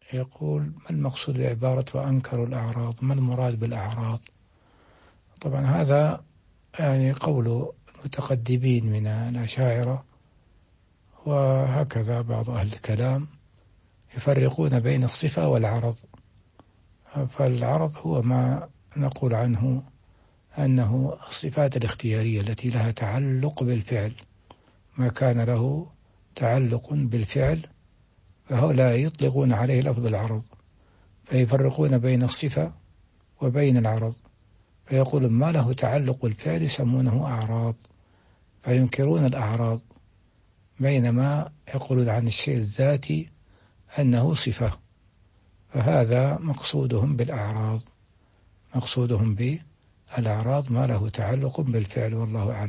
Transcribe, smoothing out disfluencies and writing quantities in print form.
يقول: ما المقصود بعبارة وأنكروا الأعراض؟ ما المراد بالأعراض؟ طبعا هذا يعني قول المتقدمين من الأشاعرة، وهكذا بعض أهل الكلام يفرقون بين الصفة والعرض. فالعرض هو ما نقول عنه أنه الصفات الاختيارية التي لها تعلق بالفعل، ما كان له تعلق بالفعل فهؤلاء يطلقون عليه لفظ العرض، فيفرقون بين الصفة وبين العرض، فيقولون ما له تعلق بالفعل يسمونه أعراض، فينكرون الأعراض، بينما يقولون عن الشيء الذاتي أنه صفة. فهذا مقصودهم بالأعراض، مقصودهم بالأعراض ما له تعلق بالفعل، والله أعلم.